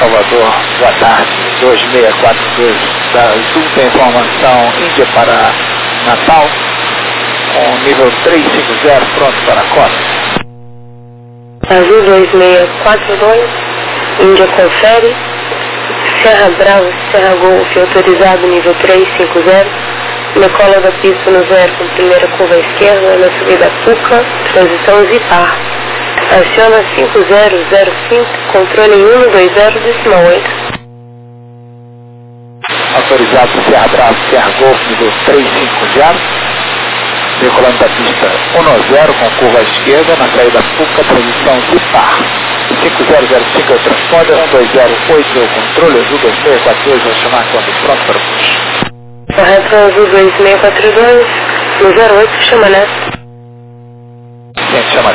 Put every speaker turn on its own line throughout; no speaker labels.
Salvador, boa tarde, 2642 da Azul, tem informação Índia para Natal, com nível 350, pronto para a cota.
Azul 2642, Índia confere, Serra Bravo, Serra Golf, autorizado nível 350, decola da pista no 0 com primeira curva à esquerda, na subida Puca, transição Zipar. Aciona 5005, controle 120,8.
Autorizado Serra Bravo, Serra Golf, nível 350, decolando da pista 10 com curva à esquerda, na saída Puca, transição Zipar. 5005 é o transponder, 1208 é o controle, Azul 2642, vai chamar quando pronto para o push.
Correto, Azul 2642, no 08, Chamalé.
Sim, Chamalé.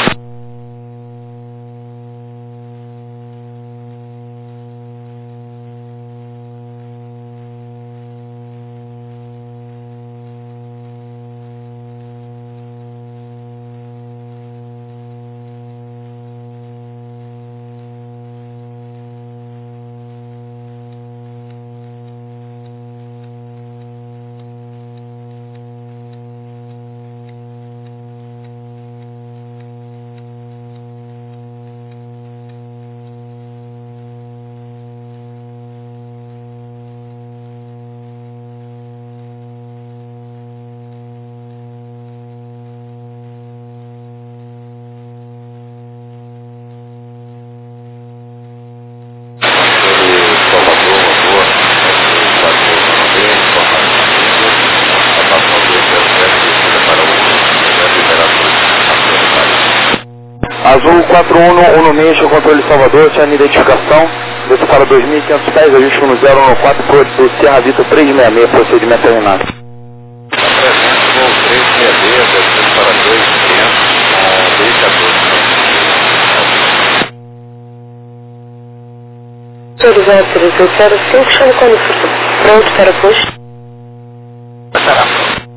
Azul 4116, o controle Salvador, tinha identificação, desce para 2.500 pés, ajuste 1014 pro Serra Vitor 366, procedimento terminado.
Apresento voo 366, descendo para 2.500, com 214.
Autorizado 305, chame quando for pronto para o push.
Será.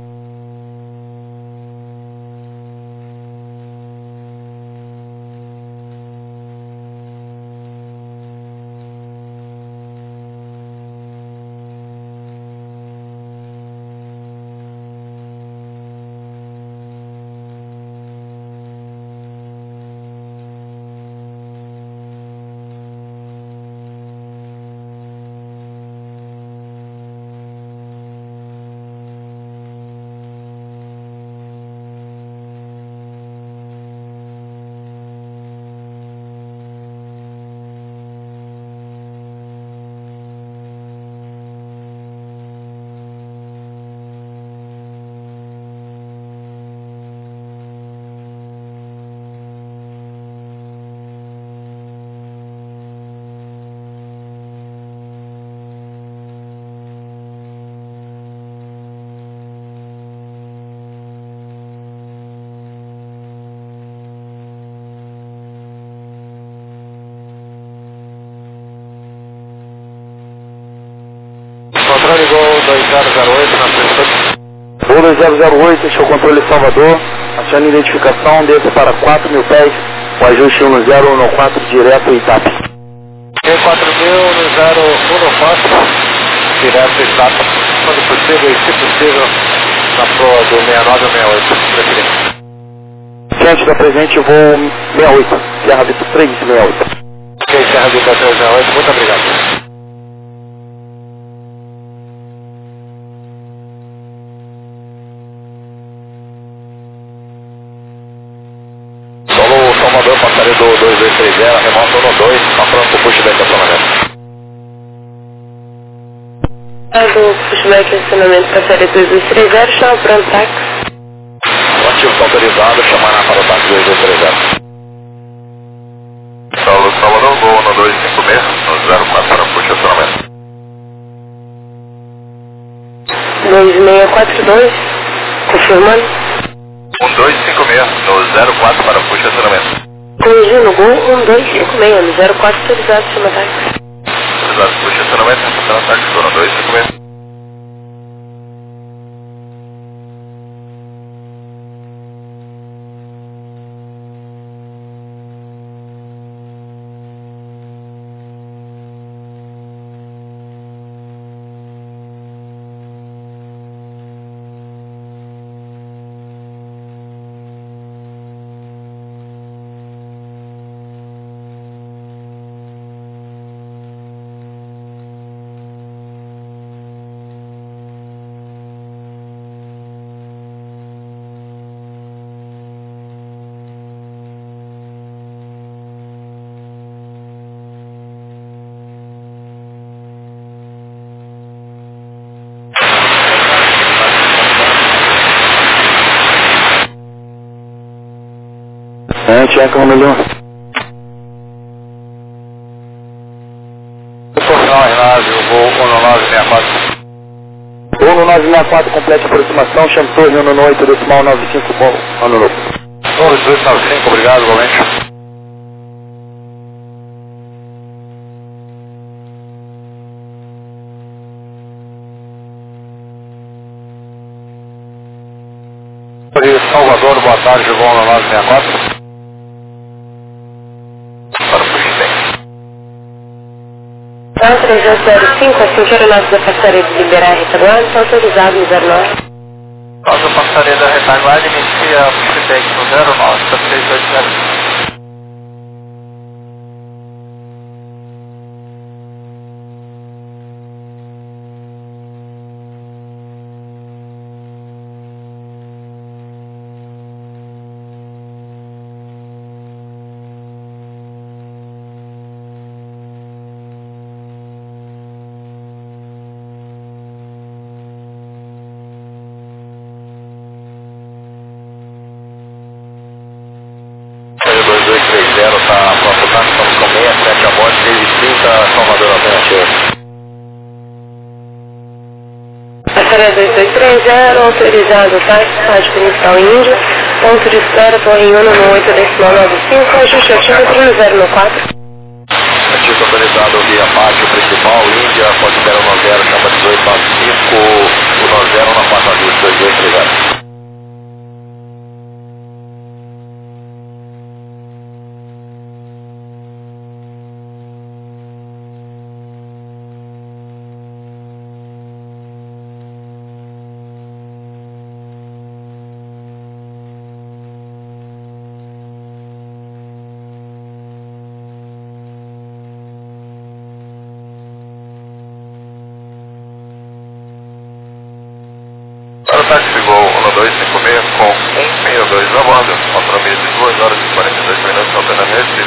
Controle Gol 2008 na frente.
Gol 2008, este é o controle Salvador, aciona identificação, desce para 4.000 pés, o ajuste 1014 direto Itap.
Q4000 no 014, direto Itapa, quando possível e se possível, na proa do 69 ou 68, preferência.
Ciente da presente, voo 68, Serra Vitor 368.
Ok, Serra Vitor 368, muito obrigado. Salvador, passaria do 2230, remota no 2, está pronto para o push de estacionamento.
Do pushback estacionamento passaria 2230, chama pronto táxi.
O ativo está autorizado, chamará para o táxi 2230. Salvador, Gol no 256, no 04 para o push de estacionamento.
2642, confirmando.
1256, no 04 para o push de estacionamento.
Corrigindo, Gol 1256, no 04 autorizado, chama táxi.
Autorizado, push de estacionamento, estacionamento táxi, no 256.
Tcheca Romelu.
Portal Ginásio, voo 1964.
1964, complete aproximação, chame torre 198, decimal 95, bom, ano novo.
9295, obrigado, igualmente. Salvador, boa tarde, voo 1964. Para o Puxtem.
3805, assim que o nosso da passaria de liberar a retaguarda, está autorizado no 09.
Nossa passaria da retaguarda inicia o Puxtem no 09, para 380. Está pronto, estamos com 67 a bordo, 6h30, Salvador alternativa.
Passaria 2230, autorizado táxi, tático inicial Índia, ponto de espera, torre 198, decimal 95, ajuste altímetro no 094.
Ativo autorizado via pátio principal, Índia, pode espera 10, chama 1895, o 90 na 4 ajuste 2230. Para o táxi Gol 1256 com 162 a bordo, autonomia de 2 horas e 42 minutos, alternamente.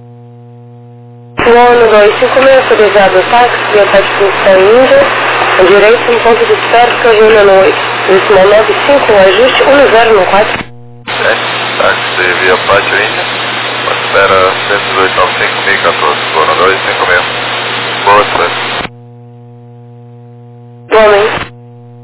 Ano 256, autorizado táxi, via tático inicial Índia, à direita, no ponto de espera, torre 198, decimal 95, ajuste 1094.
Táxi via pátio Índia, pode espera 11895, 1014, Gol 1256. Boa tarde.
Igualmente.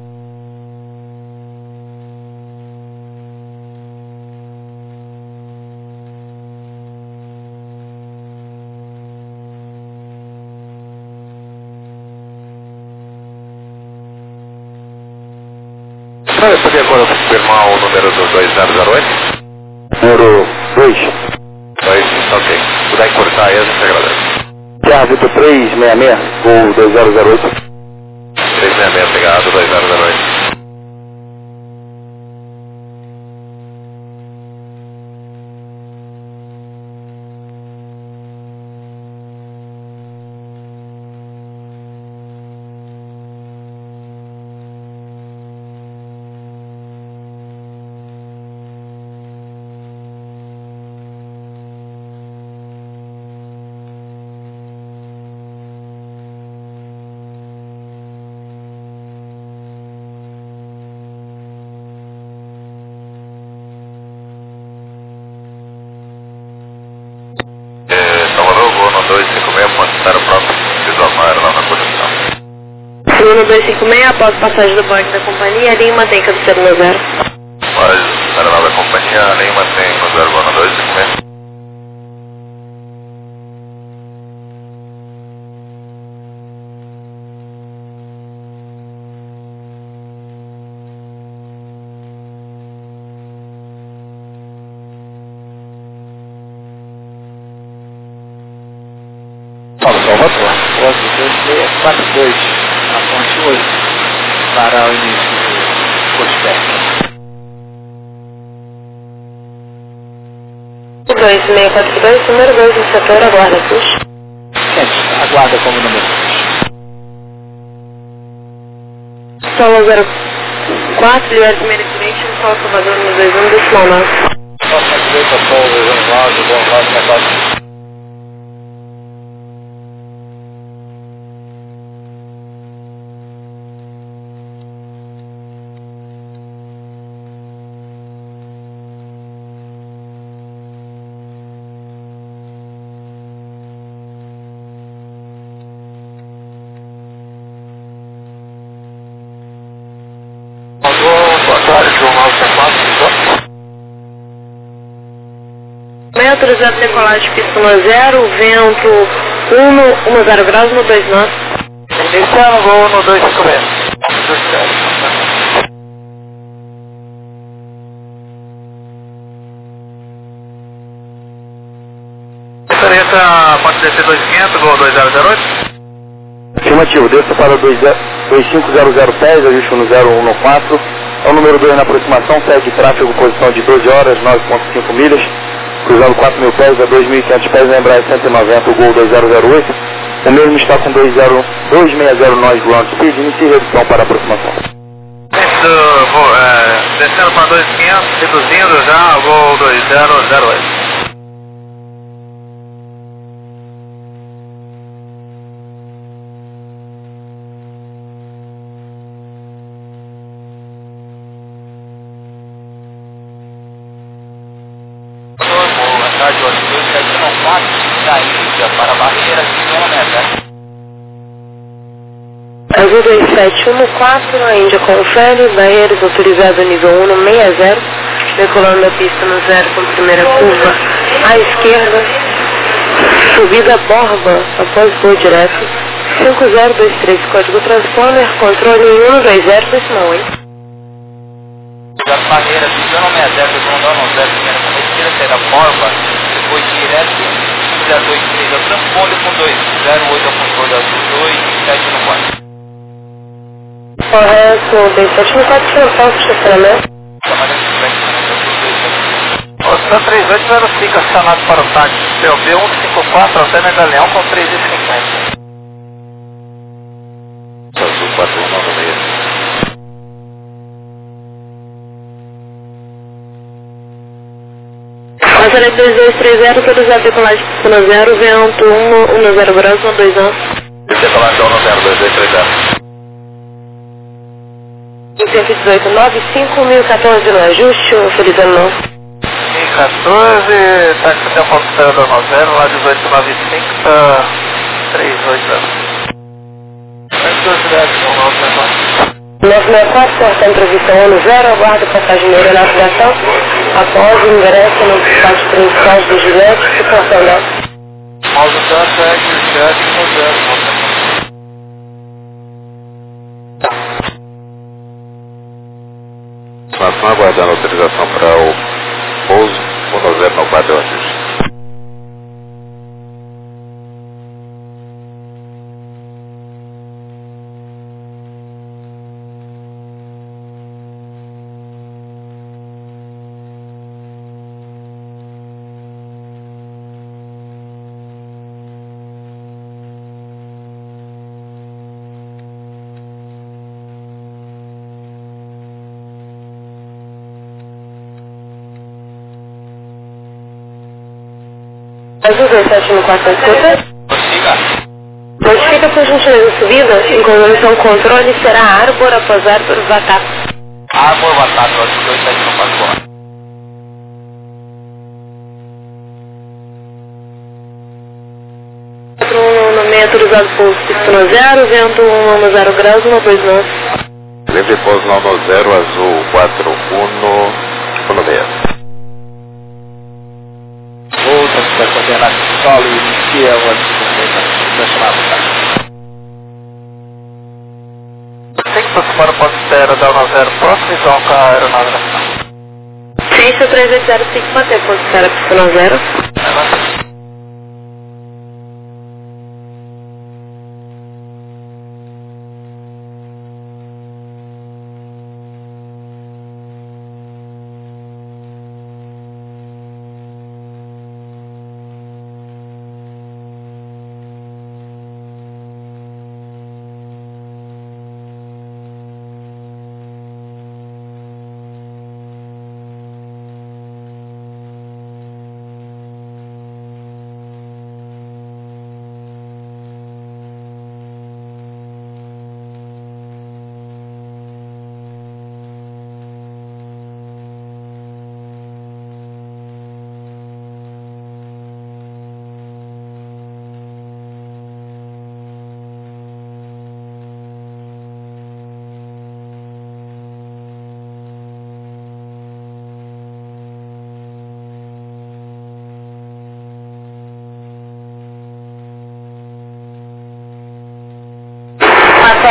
Eu podia agora confirmar o número do 2008?
Número 2.
2, ok. Se puder encurtar aí, a gente agradece.
Serra Vitor 366, ou 2008.
366, obrigado, 2008. Salvador, voo no 256, pode estar pronto, desarmar lá na posição.
Ano 256, após passagem do bordo da companhia, linha mantém cabeceira 0.
Mas, aeronave da companhia, nem mantém no 0 no 256.
Salvador, Código 2642, na ponte 8, para o início do Postec.
2642, número 2 no setor, aguarda push.
Gente, aguarda como número 2.
Solo 04, Liberty Medication, Sol Salvador no 21, decimal 9.
Próxima direita, Sol 219, bom lado, metade.
Autorizado decolagem pista 10, vento 10 graus no 29.
Iniciando voo no 250. Referência, pode descer 2500, voo 2008.
Afirmativo, desça para 2500 pés, ajuste no 014. É o número 2 na aproximação, sede de tráfego, posição de 12 horas, 9,5 milhas. Cruzando 4.000 pés a 2.500 pés na Embraer 190, o Gol 2008. O mesmo está com 260 nós ground speed, inicie redução para aproximação.
Descendo para 2500, reduzindo já o Gol 2008.
Rádio 2714 da Índia para Barreira de Quilômetro.
Azul 2714, a Índia confere, barreiras autorizado nível 160, decolando a pista no 0 com primeira curva à esquerda, subida Borba, após voo direto, 5023, código transponder, controle 120, decimal 8.
Barreira de Quilômetro, rondando 0 primeira curva esquerda, saída Borba, depois direto, 023 ao transponder com 208 ao controle azul 27 no 4.
Correto, 2714, transporte, estacionamento.
Oceano 38 verifica acionado para o táxi POB 154 até Medalhão com 3,50.
Azul 4196.
Passaria 2230, autorizado decolagem pista 0, vento 10 graus no 29.
Decolagem no 02230.
118, 95.014 no ajuste, feliz ano novo.
1014, táxi até o ponto zero da 0, lá 1895, tá 38 anos.
964, porta entrevista 10, aguarda passageiro na navegação, após o ingresso no despate principal do Juliette, suportando.
Pausa tanto é que 7 no 0.
Nós estamos aguardando autorização para o pouso 10 no padrão ajuste.
Azul 2714, escuta.
Prossiga.
Notifica por gentileza a subida, em conjunção controle, será Arbor após Arbor Vatap.
Água, batata, azul 2714.
No meio autorizado pouso pista 0, vento 10 graus, 129.
Livre pouso no 0, azul 4116.
Volta para coordenar solo e inicia o estacionado.
Tem que participar do ponto de espera da 10 próximo e com a aeronave nacional.
63805, manter ponto de espera pista 0.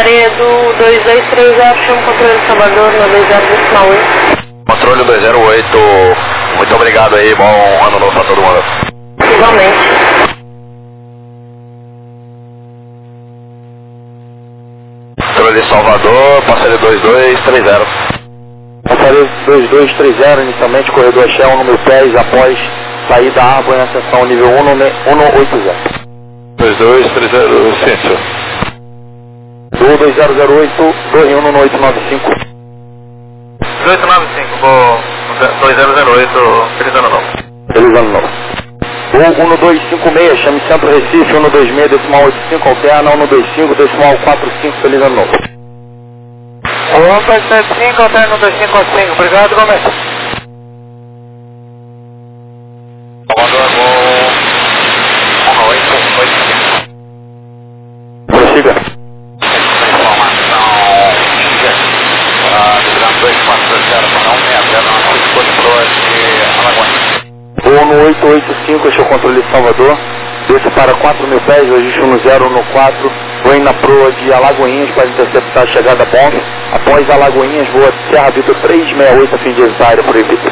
Laredo 2230, chama o controle de Salvador, no 20.8.
Controle 208, muito obrigado aí, bom ano novo pra todo mundo.
Igualmente.
Controle de Salvador, passaria 2230.
Passaria 2230, inicialmente, corredor Shell, número 10, após sair da árvore na seção nível 180.
2230, Cíncio.
Do 2008, 21 no 895.
2895, vou 2008, feliz ano novo.
Feliz ano novo. O 1256, chame Centro Recife, 126, decimal 85, alterna 125, decimal 45, feliz ano novo.
1275, alterna 2545, obrigado, Gomes. Salvador, vou 1885.
Prossiga.
Informação Índia, liderando 2420 para 160 na noite, controle de Alagoinhas.
Voo no 885, este é o controle de Salvador. Desce para 4.000 pés, ajuste 10 no 4. Vou na proa de Alagoinhas para interceptar a chegada a Bom. Após Alagoinhas, voa Serra Vitor 368 a fim de evitar área proibida.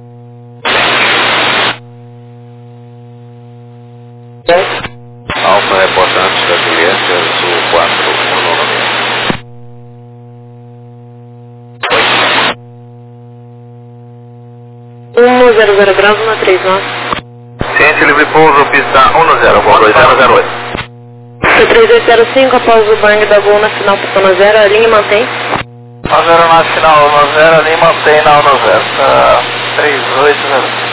Alfa reportante da Juliette, Sul 419.
100 graus, 139.
Ciente livre pouso, pista 10, voo 2008.
C3805, após o bang da Gol Nacional para Zona 0, a linha mantém.
10 nacional, 10, ali mantém na 10, 380.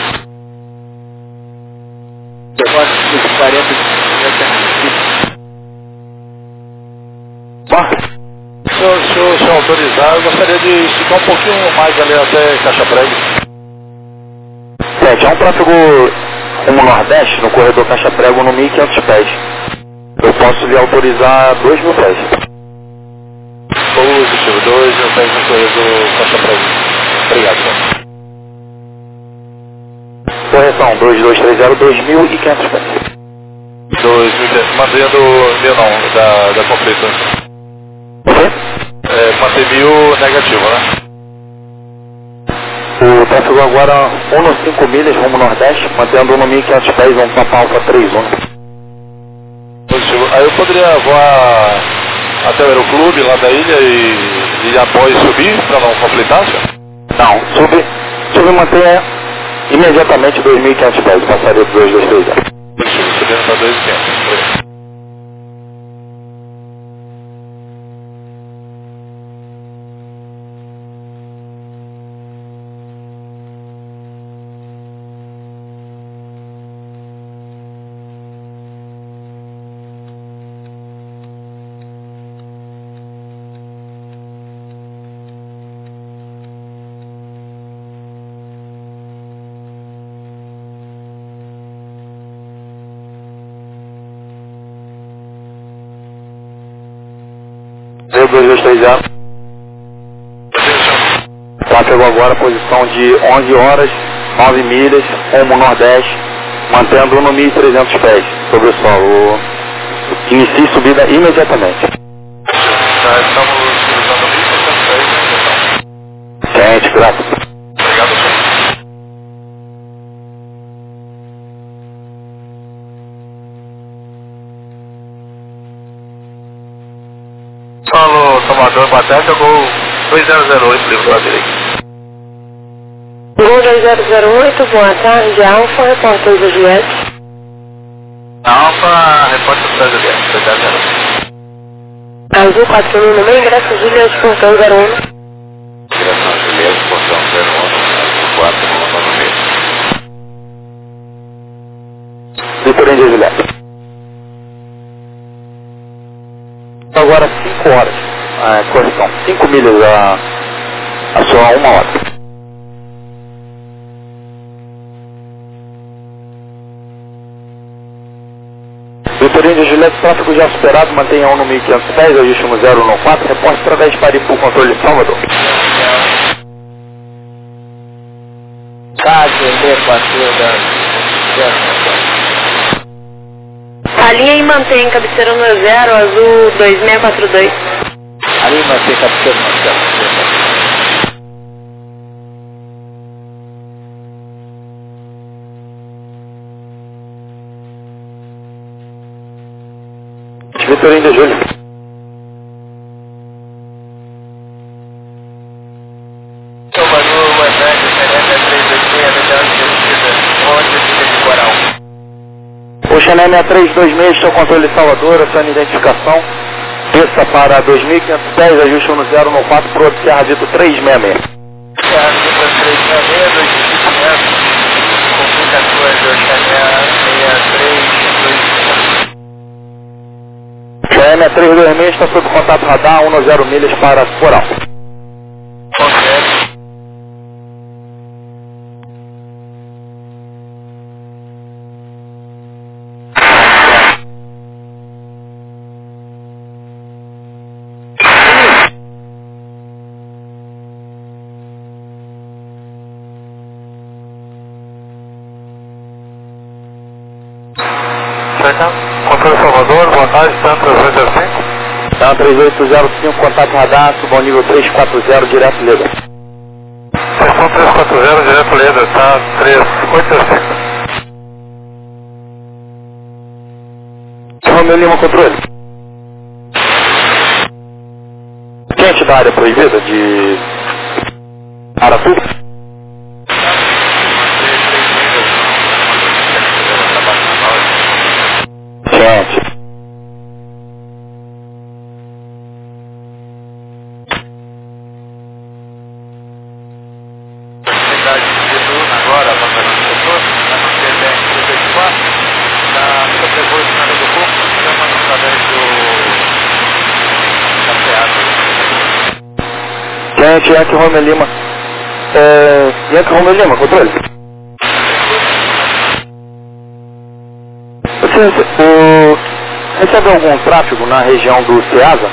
Se eu autorizar, eu gostaria de esticar um pouquinho mais ali até Caixa Prego.
7, é um tráfego rumo nordeste, no corredor Caixa Prego, no 1.500 pés. Eu posso lhe autorizar 2.000 pés.
Positivo, 2.000 pés no corredor Caixa Prego. Obrigado, senhor.
Correção, 2230, 2.500 pés.
2.000, mantendo 1.000 não, da conflito. Manter 1.000 negativo, né?
O tráfego agora 1 milhas rumo nordeste, mantendo 1.500 pés, um Papa Alfa 31.
Positivo. Aí eu poderia voar até o aeroclube lá da ilha e após subir para não conflitar, senhor?
Não, sube manter imediatamente 2.500 pés, passaria do 2230.
Positivo, subindo para 2.500.
Zero 2230. Tráfego agora, posição de 11 horas, 9 milhas, rumo nordeste, mantendo 1.300 pés sobre o solo. Inicie subida imediatamente.
Já estamos cruzando 1.300 pés na estação.
Gente, graças.
Obrigado, senhor. Solo Salvador, Batata, Gol 2008, livro da direita.
Gol 2008, boa tarde, Alfa, repórter da Juliette.
Alfa, repórter da Juliette, 2008.
Azul 41 no meio, ingresso Juliette, portão 01.
Direção Juliette, portão 01, 4 no meio.
Vitor Índia Juliette. Agora 5 horas, correção, 5 milhas a só 1 hora. Vitor Índia Juliette, tráfego já superado, mantenha 1 no 1.500 pés, ajuste no 0 no 4, reporte através de Paripu, controle de Salvador.
A linha e mantém cabeceira no 0, azul 2642.
Ali nós tem cabeceira, nós temos. Vitorino de Júlio.
Salvador, boa tarde, Xaneme 326, melhor descida, onde fica de Coral.
O Xaneme 326, seu controle de Salvador, a sua identificação. Desça para 2.510, ajuste 10 no 4 pro Serra Vitor 366.
Serra Vitor 366, 2500, complicações do Xaneme 6326.
Xaneme 326 está sob contato radar, 10 milhas para Coral.
Correto.
Controle Salvador, boa tarde, TAM 3805.
TAM 3805, contato radar, suba ao nível 340, direto líder.
Seção 340, direto líder, tá 3805.
Romeu Lima, controle. Quente da área proibida de Aratu. Gente.
Cidade de Luna agora, a passagem do setor, na Mercedes 34, na sobrevoio na do Corpo, chama através do da
Gente, Yankee Romeu Lima. Yankee Romeu Lima, controle. Você recebe algum tráfego na região do Ceasa?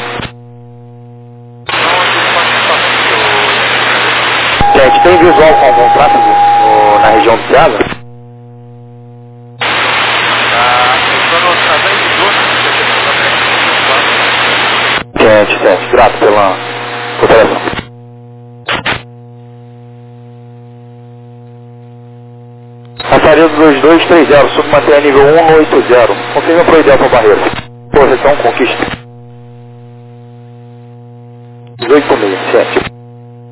Gente, tem visual com algum tráfego na região do Ceasa? Gente, grato pela cooperação. Passaria do 2230, submanter nível 1 no 80. Confirma para o ideal para barreira. Correção, conquista. 1867.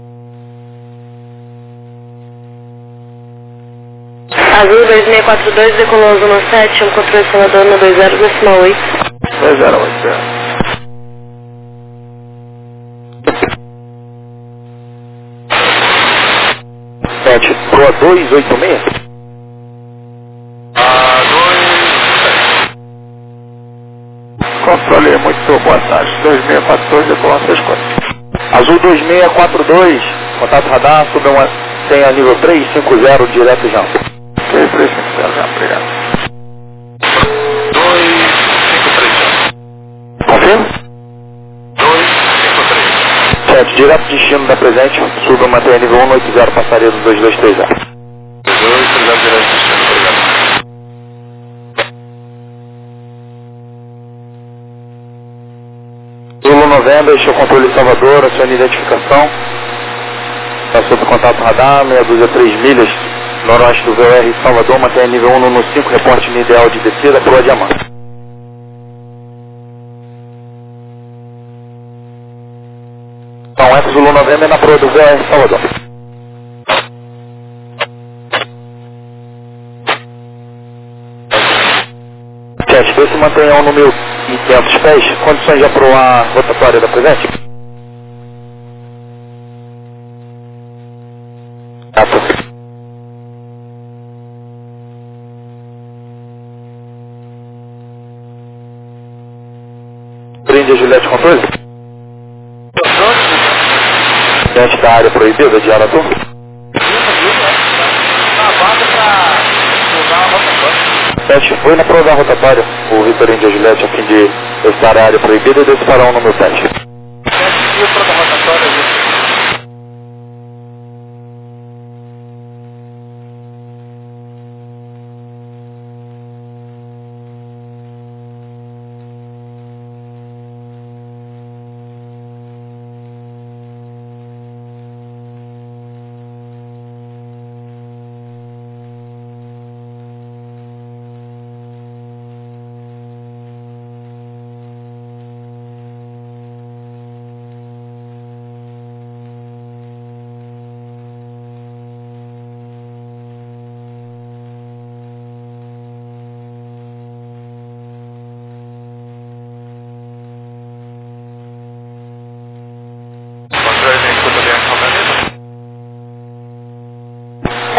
Azul 2642, decolou zona 7, controle Salvador no 20, decimal 8.
2080. Pro 286? Controle, muito boa tarde. 2642, decolou 64. Azul 2642, contato radar, tem a nível 350, direto já. 350 já, obrigado.
253 já.
Confirma?
253.
Certo, direto destino da presente, suba manter nível 180, passaria do 223 já.
230 direto destino, obrigado.
Zulu 90, este é o controle de Salvador, a sua identificação. Está sob contato radar, meia dúzia 3 milhas, noroeste do VOR Salvador, mantém nível 1 no 5, reporte no ideal de descida, proa diamante. Então, Eco Zulu 90 é na proa do VOR Salvador. Jet, vê se mantenham no 1.500 pés, condições de aproar a rotatória da presente. Brinde Juliette controle. Diante da área proibida de Aratu. Gente, foi na prova da rotatória o Vitorino de Juliette a fim de estar a área proibida e desse para um no meu teste.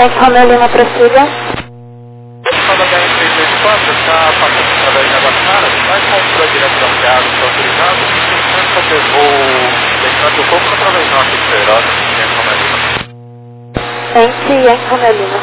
Yankee Romeo Lima, prossiga.
Fala da M324, está passando através da Água Clara, vai comprar direto da Piada, está autorizado, fazer voo deixando o pouco através do norte de Heródoto, Yankee Romeo Lima.
Yankee Romeo Lima.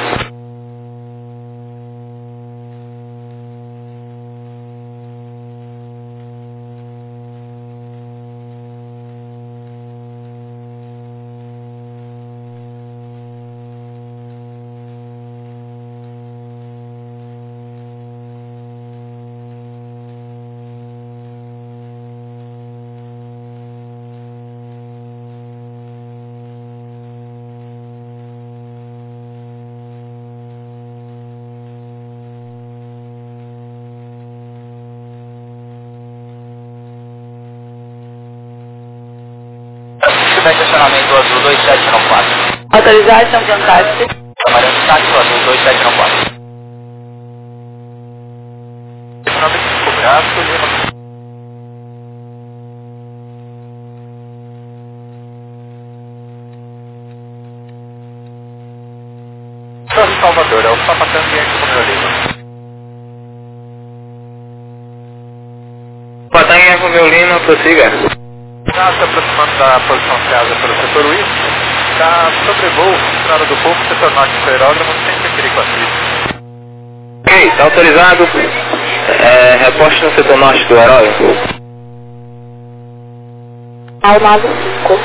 Estacionamento azul 2794.
Autorização de Antártida.
Amarelo táxi azul 2794.
Estacionamento de Cobraço, Lima. Salvador, é o sapatão de Yankee Romeo Lima.
Sapatão Yankee Romeo Lima, prossiga.
Está se aproximando da posição criada pelo setor I, está sobrevoo, estrada do Povo, setor norte do aeródromo, sem perigo atrito.
Ok, está autorizado. Reposte no setor norte do aeródromo.
Ao 95.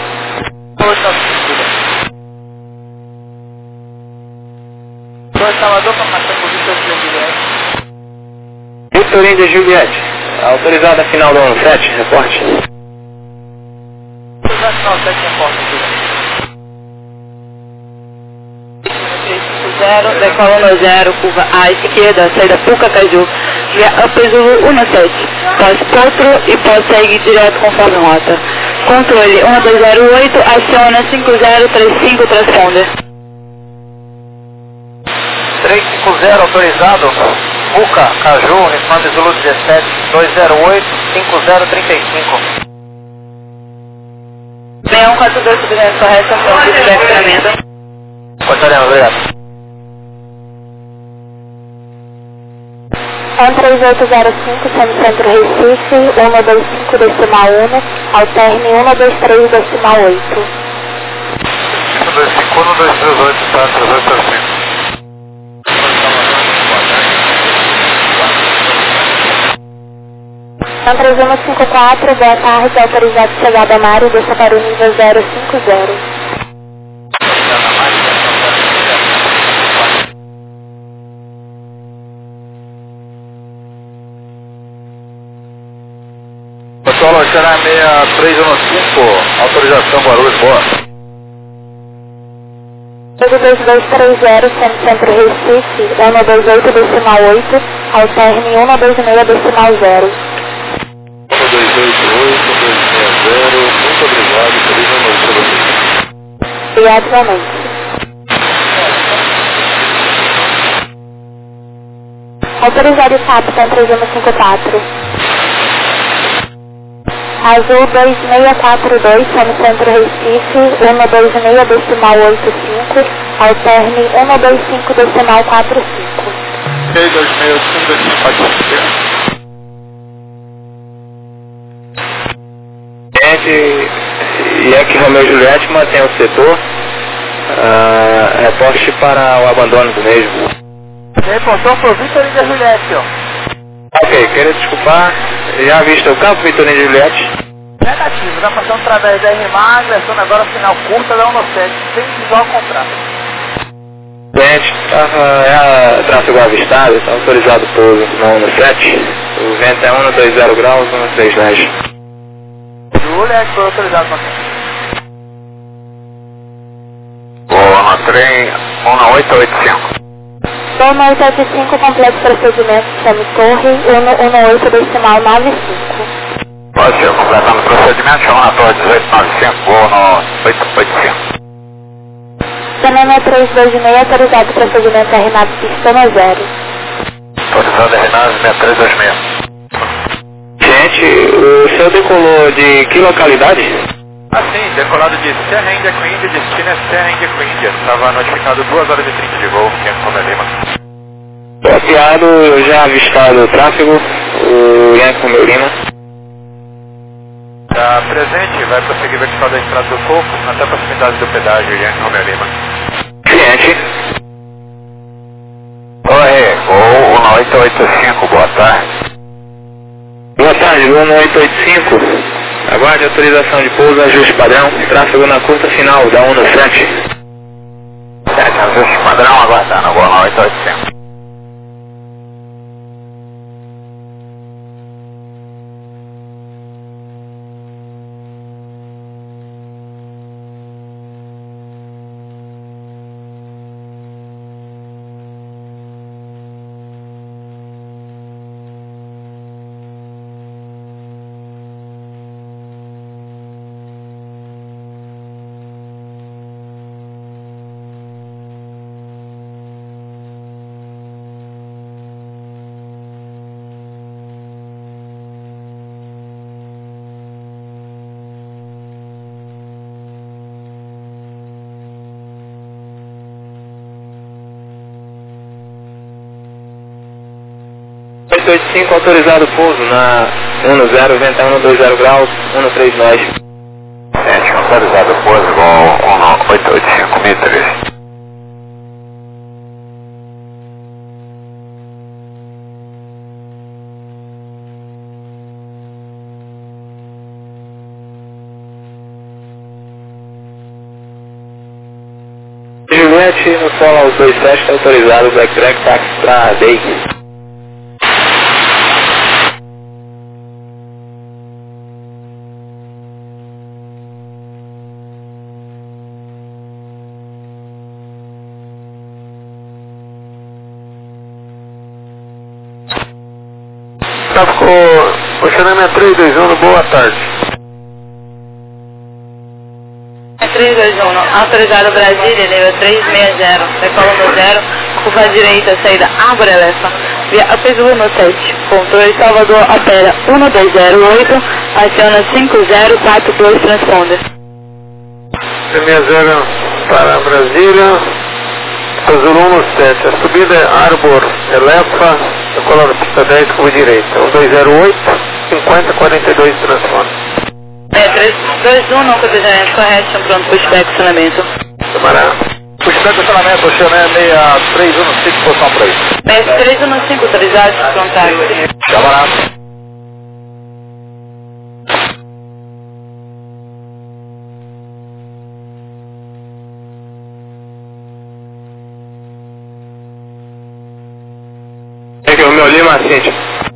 Salvador para passar por Vitor Juliette.
Vitor de Juliette. Autorizado a final do 17, reporte.
Final 7 reporte,
350, decolando 0, curva à esquerda, saída Puca Caju, via Upper 17. Pós-potro e pós-segue direto conforme rota. Controle 1208, aciona 5035, transponder.
350 autorizado, Puca, Caju, Uniforme Zulu 17, 208, 5035.
6142, subvenção correta, pronto, direcionamento.
Cortaremos, obrigado.
13805, Semicentro Recife, 125 decimal 1, alterne 123 decimal 8.
125, 1238, está 385.
3154, boa tarde, autorizado chegada Mário, deixa para o nível 050.
Pessoal, Lanchana 6315, autorização Guarulhos, boa.
2230, Semicentro Recife, 128 decimal 8, alterne 126 decimal 0.
1288, 260, muito obrigado, feliz ano novo para vocês.
Obrigado, igualmente. Autorizado Capitão 3154. Azul 2642, Semicentro Recife, 126 decimal 85, alterne 125 decimal 45.
2685, decimal 45.
Yankee Romeo Juliette mantém o setor. Reposte para o abandono do mesmo.
Reportou por Vitor de Juliette, ó.
Ok, quero desculpar. Já visto o campo, Vitor de Juliette?
Negativo, está passando através da RMA, ingressando agora final curta da 17, sem visual ao contrário.
Cliente, é a tráfego avistado, está autorizado pouso no 17. O vento é 120 graus, 13 leste.
Juliette foi autorizado para cá.
Boa, na trem 1885.
Toma 875, complexo procedimento, chame torre, 118 decimal 95.
Pode ser, completando o procedimento, chamando a torre 1895, voo no 885.
Semana 326, autorizado procedimento RNAV pista 0.
Autorizado RNAV 6326.
Gente, o senhor decolou de que localidade?
Sim, decolado de Serra Índia com Índia, destino é Serra Índia com Índia. Estava notificado 2 horas e 30 de voo, Yankee Romeo Lima.
Copiado, já avistado o tráfego, o Yankee Romeo Lima.
Está presente, vai prosseguir vertical da estrada do Coco, até a proximidade do pedágio, Yankee Romeo Lima.
Cliente.
Oi, Gol 1885, boa tarde.
Boa tarde, Gol 1885. Aguarde autorização de pouso, ajuste padrão, tráfego na curta final da 117.
Ajuste padrão, aguardando, Gol 1885.
Autorizado pouso na 10, venta 120 graus, 13 nós.
Autorizado pouso, Gol 1885, 1003.
Juliette no solo aos 27, autorizado Black Drag táxi para Day.
Tráfico, Oceanâmia 321, boa tarde.
321, autorizado Brasília, nível 360, decola no 0, curva à direita, saída Arborelefa, via Apesu no 7, controle Salvador, opera 1208, aciona 5042, transponder.
360 para Brasília, Azul 17, a subida é Arbor Elefa, decola na pista 10, curva direita, 1208, 5042, transforma.
321, não cruzamento correto, pronto para o estacionamento.
Camará. Puxando estacionamento, Oceanâmia 6315, posição 3.
315, autorizado, frontal.
Camará.
Aqui é o meu Lima, Cintia.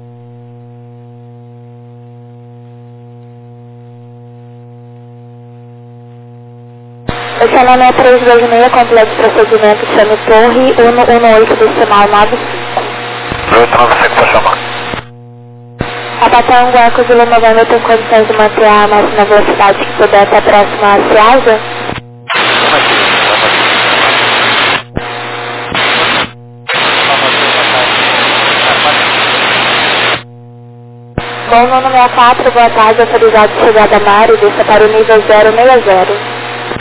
Oceanâmia 326, complexo de procedimento, chame Torre 118 decimal 95.
895, para chamar.
A Patango Eco de Novembro tem condições de manter a máxima velocidade que puder até próxima a Ciasa? Bom, 964, boa tarde, autorizado de chegada a mar e desça para o nível 060.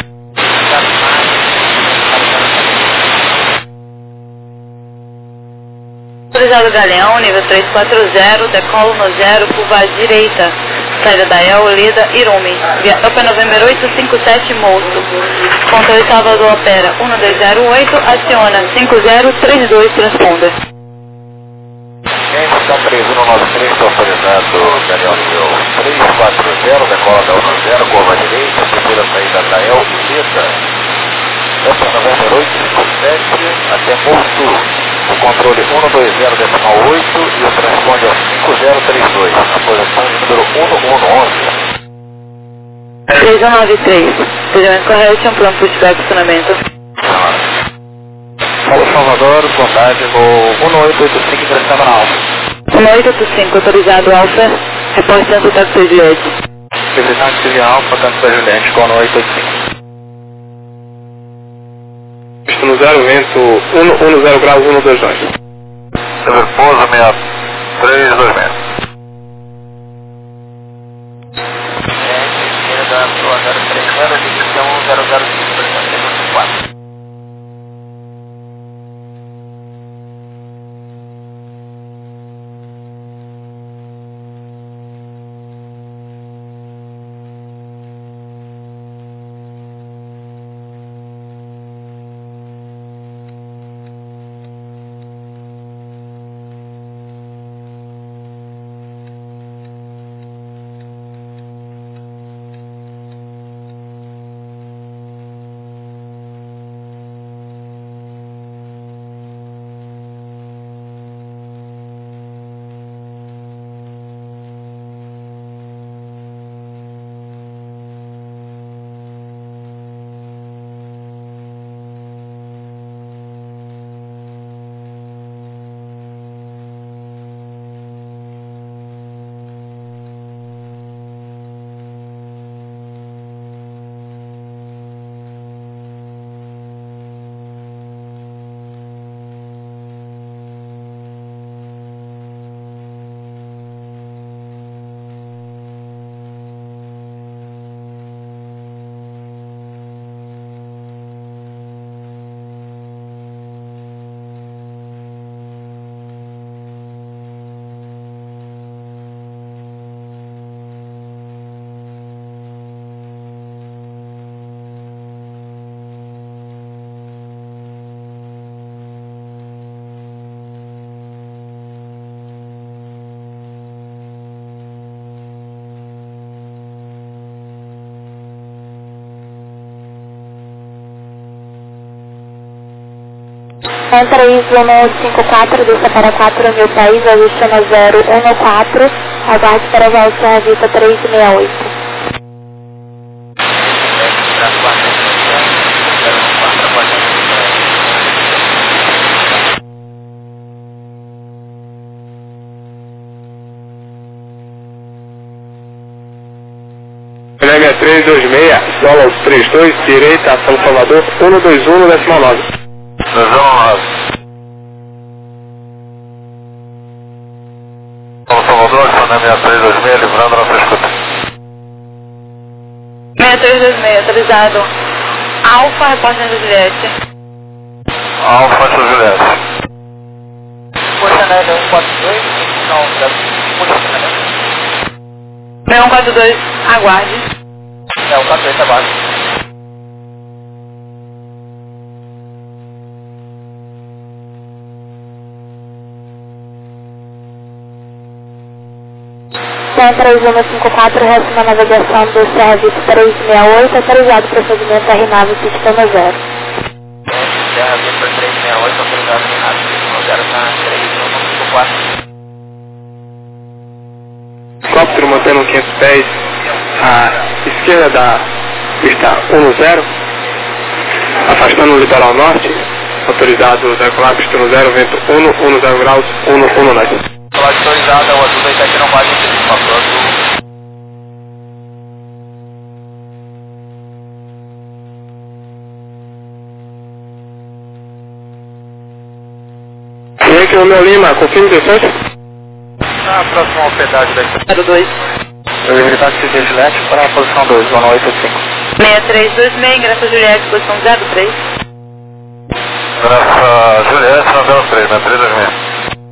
Autorizado Galeão, nível 340, decolo no 0, curva à direita, saída da El, Lida, Irume, via Opa November 857, Moço. Controle Salvador opera 1208, aciona 5032, transponder.
Então 3193, autorizado Galeão nível 340, decola da 10, curva direita, primeira saída da El, Lida, Opa November 857, até Moço. O controle 120,8 e o transponder é 5032, a posição de número 1111.
3193, procedimento correto, pronto para o estacionamento.
Paulo Salvador, boa tarde, vou 1885, direção na Alfa.
1885, autorizado Alfa, reporte Santo Taxi Juliette.
Representante de Alfa, Santo da Juliette, com 1885.
No 0, vento 110 graus, 122.
Pouso 6326.
Esquerda, 203.
3154, desça para 4.000 país, ajuste na 014, aguarde para voar Serra Vista 368.
Prêmio 326, dólar 32, direita, São Salvador, 121, decimal 9.
São Salvador, Zona 6326, livrando a nossa escuta.
6326, autorizado. Alfa, repórter da Juliette.
Alfa, Juliette.
Força Aérea 142, não, Força Aérea.
6142, aguarde.
É, o 42 abaixo.
Centro 3154, resto na navegação do Serra Vista 368, autorizado procedimento R9, sistema 0.
Serra Vista 368, autorizado R9, sistema 0, tá 3154.
Helicóptero mantendo 500 pés à esquerda da pista 10, afastando o litoral norte, autorizado decolar pista 10, vento 10 graus, 11 norte.
Autorizado, o azul 27 não bate em azul.
Yankee Romeo Lima, confirme distância.
Na próxima hospedagem da
02.
Eu ia gritar que seja Juliette para a posição 2, zona 885.
6326, Graça Juliette, posição 03.
Graça Juliette, na 03, na 326.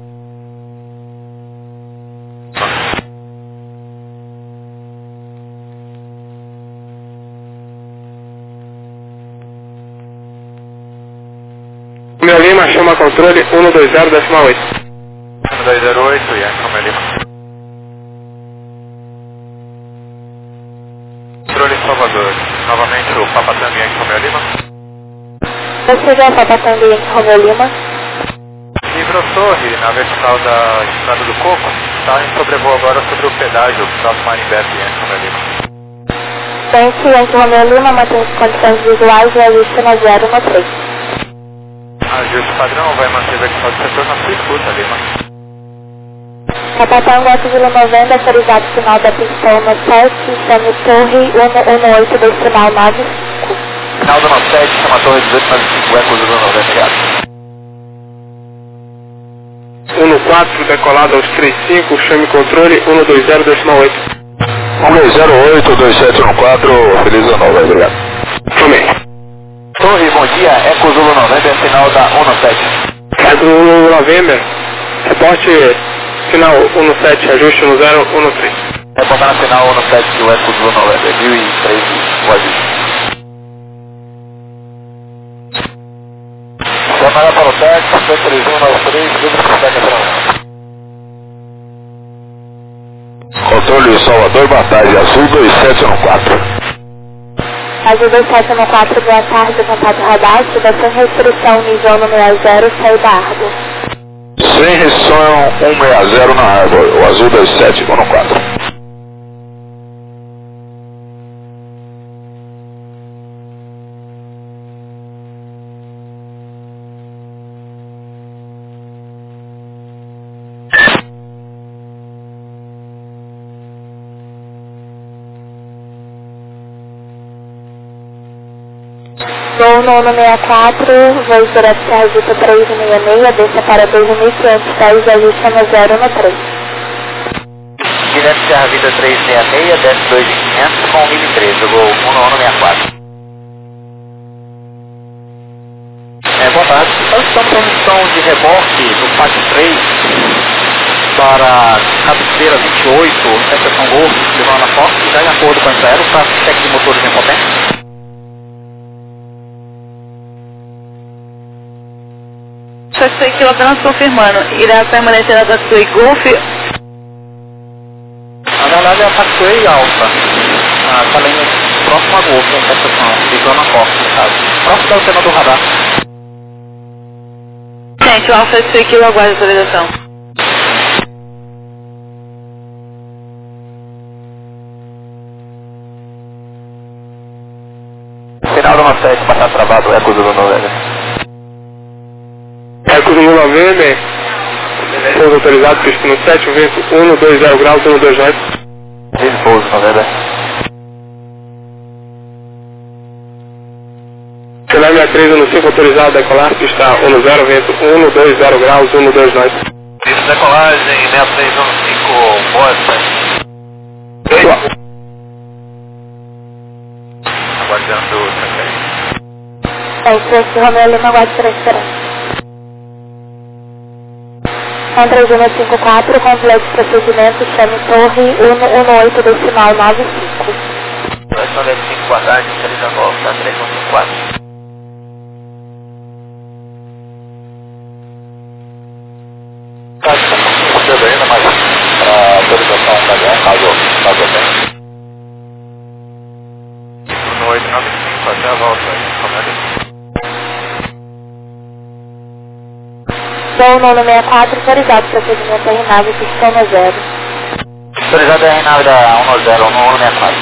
Romeo Lima, chama controle 120, decimal 8.
208, Yankee Romeo Lima. Controle Salvador. Novamente o Papatangue Yankee Romeo Lima.
Você já está passando em Romeu Lima?
Livro Torre, na vertical da Estrada do Coco, está em sobrevoo agora sobre o pedágio, próximo a Arimbep, Yankee Romeo Lima.
Pense em Romeu Lima, mantém as condições visuais e ajuste na 013.
Ajuste padrão, vai manter vertical do setor na sua escuta, Lima.
Capitão Gato Vila 90, autorizado final da pista 17, chame Torre 118, decimal 95.
Final do 97, chama Torre 1895, Eco do 90, obrigado.
14, decolado aos 35, chame controle 120, decimal 8.
108, 2714, feliz ano novo, obrigado.
Somente.
Torre, bom dia, Eco Zulu 90, final da 17.
Eco November, reporte final 17, ajuste no 013.
Reportar na final 17, o Eco Zulu 90, 1003, o ajuste.
Chamada para o táxi, 3193, livre de cidade Controle Salvador, boa tarde, Azul 2714.
Azul 2714, boa tarde, contato radar, ativação restrição nível número 0, saída Árbor.
Sem restrição 160 na Árbor, o Azul 2714.
Voo no 64, voo direto Serra Vista 366, desça para 2.500 pés, ajuste no 013.
Direto Serra Vista 366, desce 2.500 com 1.013, voo 19164. Boa tarde, nós estamos em missão de remorque do FAC 3 para cabeceira 28, recepção Golf, levando a Fox, já em acordo com a Aero para cheque de motores em potência.
Só que aqui apenas confirmando, irá permanecer na Taxway Golf?
Na verdade é a Taxway Alpha, a linha próxima a Golf, em recepção, visando a Fox, no caso. Próximo da antena do radar.
Excelente, o Alfa SPQ aguarda a atualização.
Final do 97, passar travado, Eco Zulu November.
Eco Zulu November, pouso autorizado, pista no 7, vento 120 graus, 129.
Pouso November.
Final 6315, autorizado, decolar, pista 10, vento 120 graus, 129.
Pista decolagem 6315, Boston. Aguardando o transferência.
Expresso Romeo Lima, aguarde transferência. 3154, complexo procedimento, chame torre 118 decimal 95.
Correção 5, boa tarde, Celina Volta, 3154.
Ainda mais para autorização da guerra, caso bem. No 895 até a volta,
Sou 964, autorizado procedimento RNAV, pistão no 0.
Autorizado RNAV da 110, 164.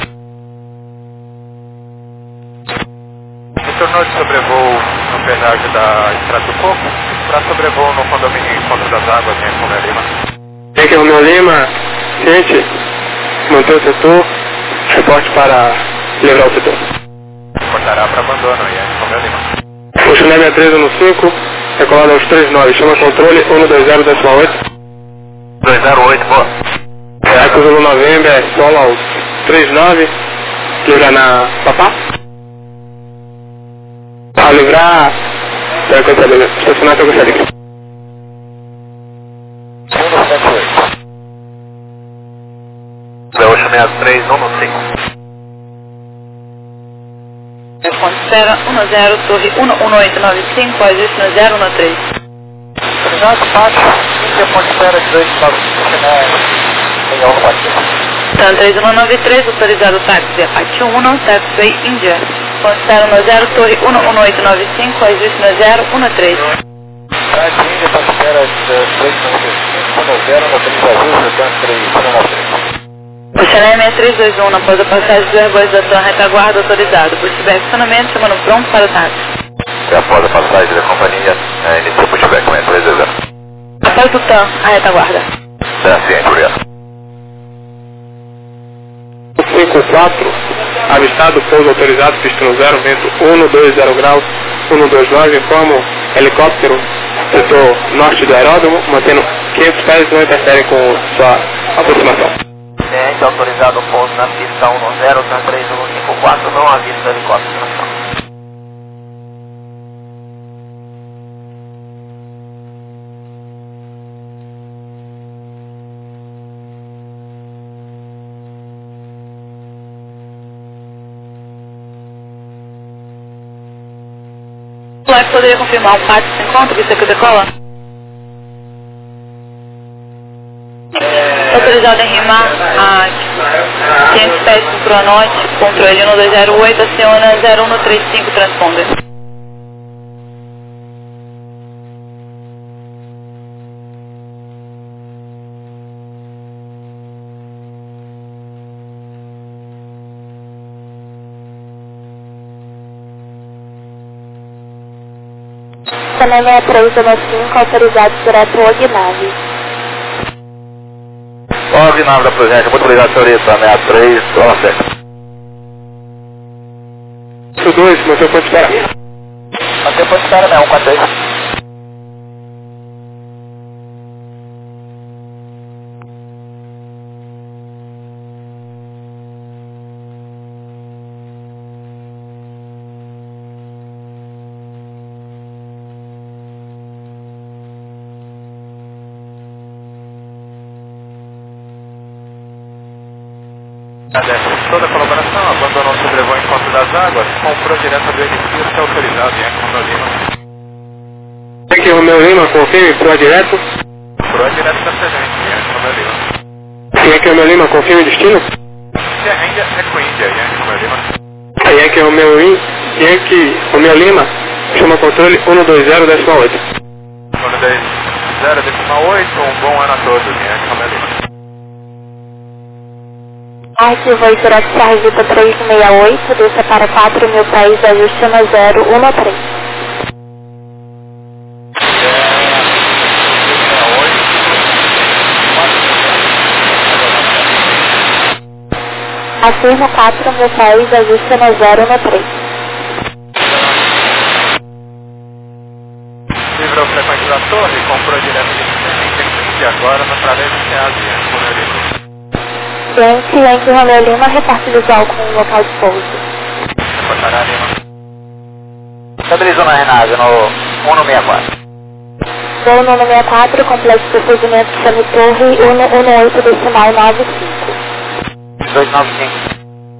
Retornou de sobrevoo no pedágio da Estrada do Coco para sobrevoo no condomínio Encontro das Águas, em Romeu Lima.
Aqui é Romeu Lima, gente, mantém o setor, reporte para livrar o setor.
Cortará para abandono, e é Romeu Lima.
Funcionário 6315, decolado aos 39, chama controle 120 decimal 8.
208, boa.
Eco Zulu November, solo aos 39, livrar na Papá. A livrar, estacionar para Costa Rica.
178. Gaúcho 6315.
Responde espera 10, torre 11895, ajuste no 013.
Autorizado, Pátio, Índia, ponte espera 295, em Alfa
Tan 3193, autorizado táxi, Apache 1, taxi Índia. Ponte espera 10, torre 11895, ajuste no 013.
Táxi Índia, ponte espera 295, 10, ajuste, Tan 3193.
O Chanel 6321, após a passagem dos argões da sua retaguarda autorizado. Pushback estacionamento, chamando pronto para o táxi.
Após a passagem da companhia, inicia o pushback 6320.
Após o TAM, a retaguarda.
Ciente, obrigado.
54, avistado, pouso autorizado, pista no 0, vento 120 graus, 129, informo helicóptero, setor norte do aeródromo, mantendo 500 pés, não interfere com sua aproximação.
Ciente, autorizado, pouso na pista 10, TAN 3154, não avisa helicóptero na chão.
Flight poderia confirmar o pátio se encontra, que você decola? Autorizado em rimar a 500 pés para o norte, controle 1208, aciona 0135, transponder. Canal 6315, autorizado direto ao Aguinave.
Aguinave da Prudente, muito obrigado, senhorita, 63, hora certa.
2, mantém o ponto de espera.
Mantém o ponto de espera, né, 143.
Agradece toda a colaboração, abandonou o sobrevoo Encontro das Águas, comprou direto do NC, está autorizado em Romeu Lima.
Aqui Romeu Lima, confirme, proa direto.
Proa direto da presente, em Romeu Lima.
Aqui Romeu Lima, confirme destino.
Índia é com Índia, em Romeu Lima.
Aqui Romeu Lima, chama controle 120 decimal 8.
120 220,8, um bom ano a todos, Yankee Romeo Lima.
Arquivo direto Serra Vita 368, desça para 4.000 pés, ajuste na 013. Afirma 4.000 pés, ajuste na 013.
Livrou frequência da torre, comprou direto de e agora na travessa de Ásia, Romeo Lima.
Yankee Romeo Lima, reparte visual com o local de pouso.
Reportará Lima.
Estabilizou na Renave no 164.
Voo número 64, complexo procedimento chame torre 118 decimal 95.
1895.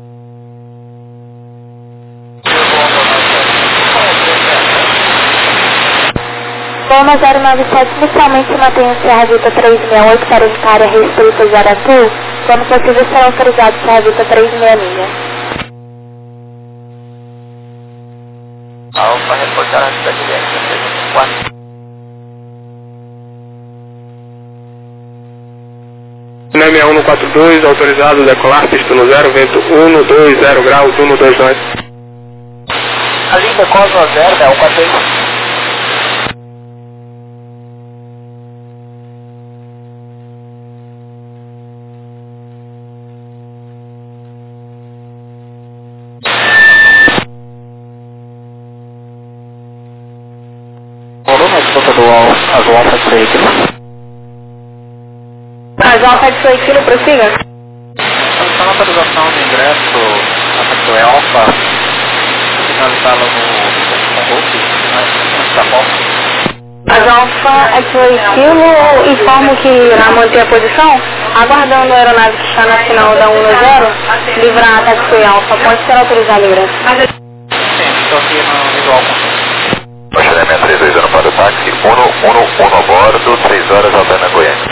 Goma 097 inicialmente mantém o Serra Vita 368 para evitar a restrita Zaratu, quando possível será autorizado Serra Vita 366.
Alfa reportar a cidade de 4.
NEM 142, autorizado decolar, pista no 0, vento 120 graus, 129.
A linda Cosmo 0, né? 142. Volume, disputa do azul Alfa de veículo.
Azul Alfa de veículo, prossiga.
Solicitando autorização de ingresso na Taxway Alfa, finalizá-la no Golf, na porta.
Azul Alfa de veículo, informo que irá manter a posição, aguardando a aeronave que está na final da 10, livrar a Taxway Alfa, pode ser autorizado o ingresso.
Sim, estou aqui no visual com
Baixaria 632 ano para o táxi, 111 a bordo, 3 horas Alberna Goiânia.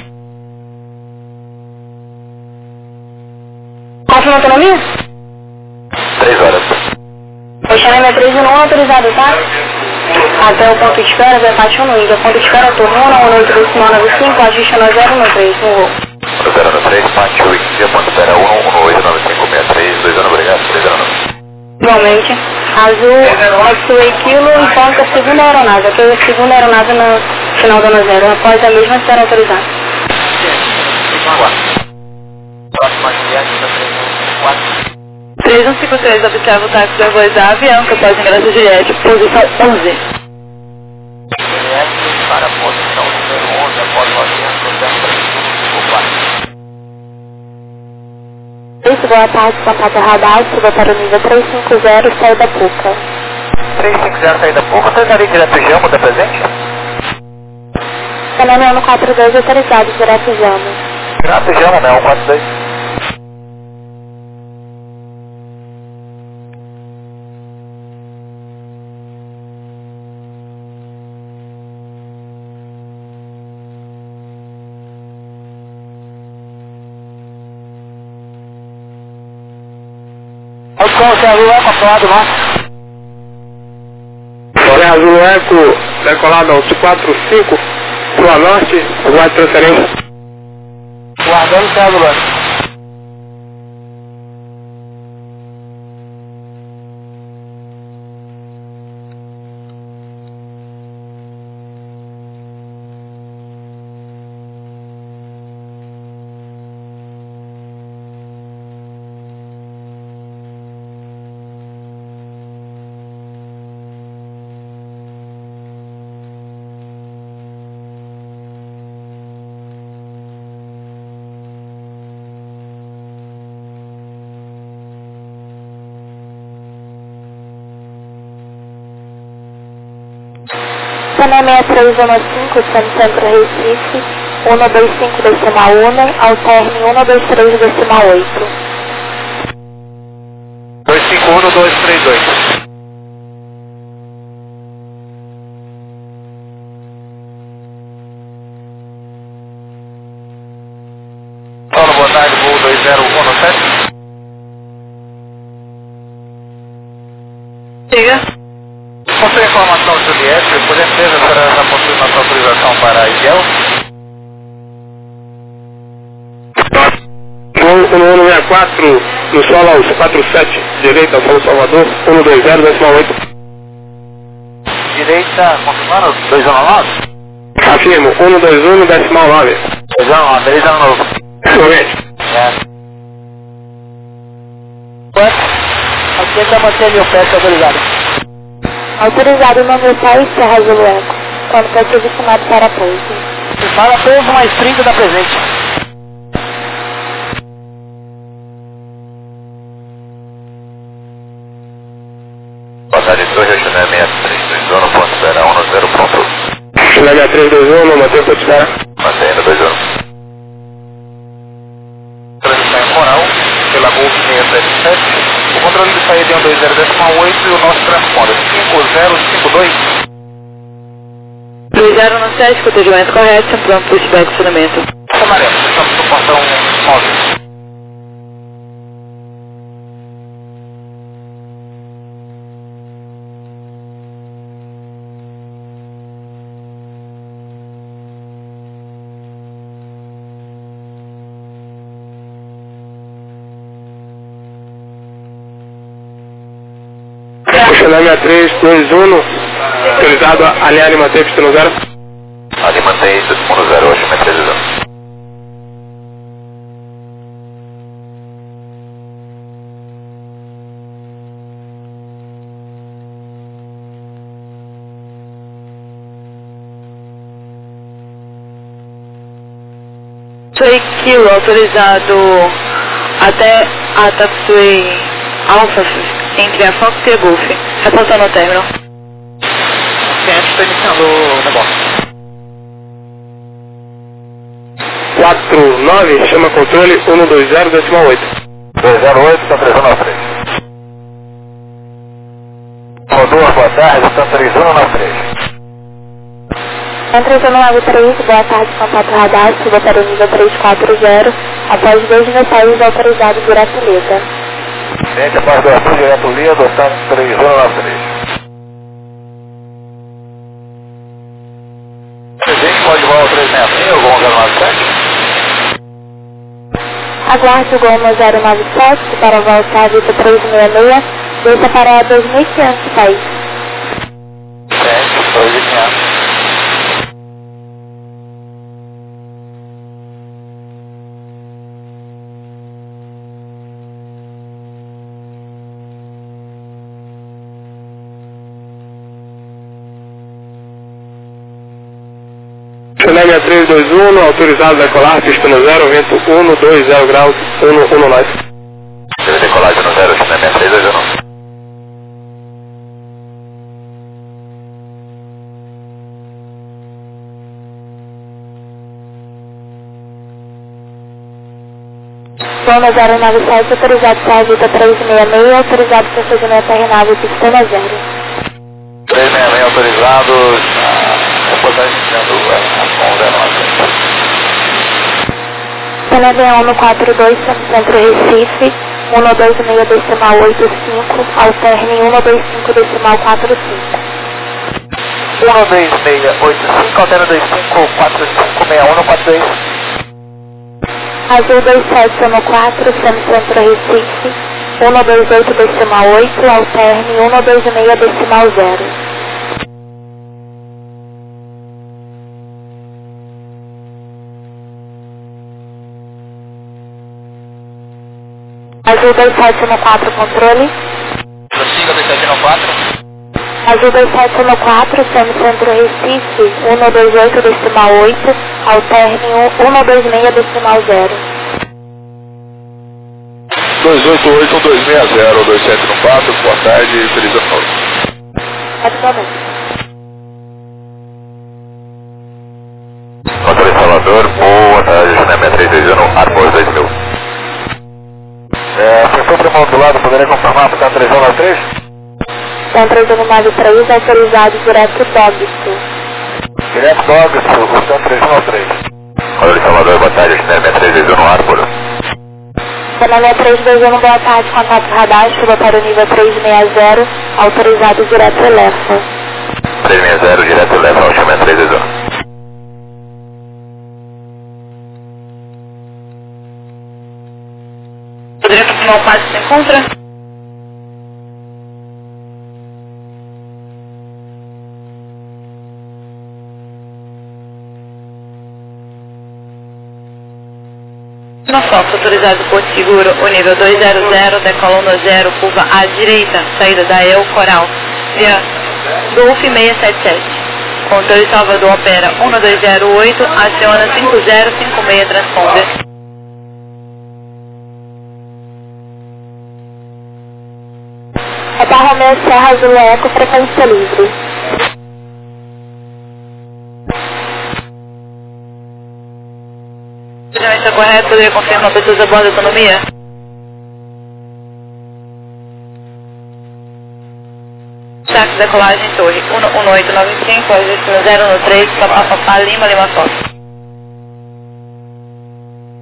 Confirma a autonomia?
3 horas.
Baixaria 311 autorizado, tá? Até o ponto de espera, debate 1 Índia. Ponto de espera, turno 118 decimal 95, ajuste na 013, no voo.
013, Pátio Índia, ponto espera 1189563, 2 anos, obrigado, 3 anos.
Igualmente, Azul X-Way Kilo informa que a segunda aeronave, ok? A segunda aeronave no final da 0, após a mesma será autorizada.
Próxima Juliette, 314.
3153, observa o táxi do Airways da avião, que após ingresso Juliette, posição 11.
Juliette para a posição número 11, após o avião, 354.
Boa tarde, contato radar, suba para o nível 350, saída Puca.
350 saída pouco, autorizaria direto Jamo, da presente?
Canal 142, autorizado, direto Jamo.
Direto Jamo, né? 142. Opção Serra Azul é controlado, não?
Serra Azul Eco, decolado ao 45, Rua Norte, aguarde transferência.
Guardando Serra Azul.
Canal 6315, Centro Recife, 125 decimal 1, ao término 123 decimal 8.
251-232. Paulo, boa tarde, voo 2017.
Diga.
Com sua informação, Juliette, por gentileza, será essa possível nossa autorização para
Passa no 164, no solo 47, direita, solo Salvador, 120, decimal 8.
Direita, confirmando, 219?
Afirmo, 121, decimal 9.
219, 219.
Excelente.
Aqui está mantendo o pé autorizado.
Autorizado no meu pai, Serra Zulu Eco. Quando foi posicionado para pouso.
Para pouso mais 30 da presente.
Passagem 2, Chile 6321, ponto espera 10 ponto.
Chile 6321, mantém o ponto espera.
Mantendo 21.
Transmissão em Coral, pela Golf 677. O controle de saída é 120.8 e o nosso transponder 5052.
2097, cotejamento correto, pronto para estiver funcionamento.
Amarelo, estamos no portão 9.
Chile 6321, autorizado a alinhar e manter pista no 0.
Ali mantém isso, mundo 0, hoje me precisando.
Soy Kilo, autorizado até a Tatsui Alpha entre a Fox e a Golf. Reportando o término.
Cliente está iniciando o negócio.
49, chama controle 120, decimal 8.
208, está 3 na frente. Rodou, boa tarde, está 3 na frente.
Entrando no Lago 3, boa tarde, contato radar, suba para o nível 340, após 2 mensagens autorizados por atleta.
Gente, após do Arthur, direto Lido, está 3 na frente. Presidente, pode voar o 366, o Gol 097?
Aguarde o Gol 097 para voltar a Vita 366, deixa para 2.500 país.
Gente, 2.500.
Chile 6321, autorizado a decolar, pista no 0, vento 120 graus, 119.
Deve decolagem no 0, Chile 6321.
Gol 097, autorizado para a Vita 366, autorizado para procedimento aeronave pista 0.
366 autorizados, reportagem iniciando com 097.
Teleavião 142, Centro Recife, 126 decimal 85, alterne 125 decimal 45.
12685, altera 25456142.
Azul 2714, Centro Recife, 128 decimal 8, alterne 126 decimal 0. Azul 2714, controle.
Prossiga 2714.
Azul 2714, Centro Recife, 128 decimal 8, alterne 126 decimal 0.
288, 1260, 2714, boa tarde, feliz ano novo.
Atualmente.
Controle Salvador, boa tarde, Chile 6321, Arbor 2000. Sensor premodulado, poderia confirmar para 393?
Centro de 93, autorizado direto Dogsto.
Direto Dogsto, o 393. Controle Salvador, boa tarde, Chile 6321, Arbor.
Canalha 321, boa tarde, contato radar, chuva para o nível 360, autorizado direto Elefa.
360, direto Elefa, ao Chile 321.
qual parte se encontra? Nofox, autorizado Porto Seguro, o nível 200, decola 10, curva à direita, saída da El Coral, via Golf 677. Controle Salvador opera 1208, aciona 5056, transponder.
Radar Romeo Serra Azul Eco, frequência livre.
Está correto? Poderia confirmar pessoas a bordo da autonomia? Táxi decolagem torre 11895, destino 013, Papapá Lima, Lima Fox.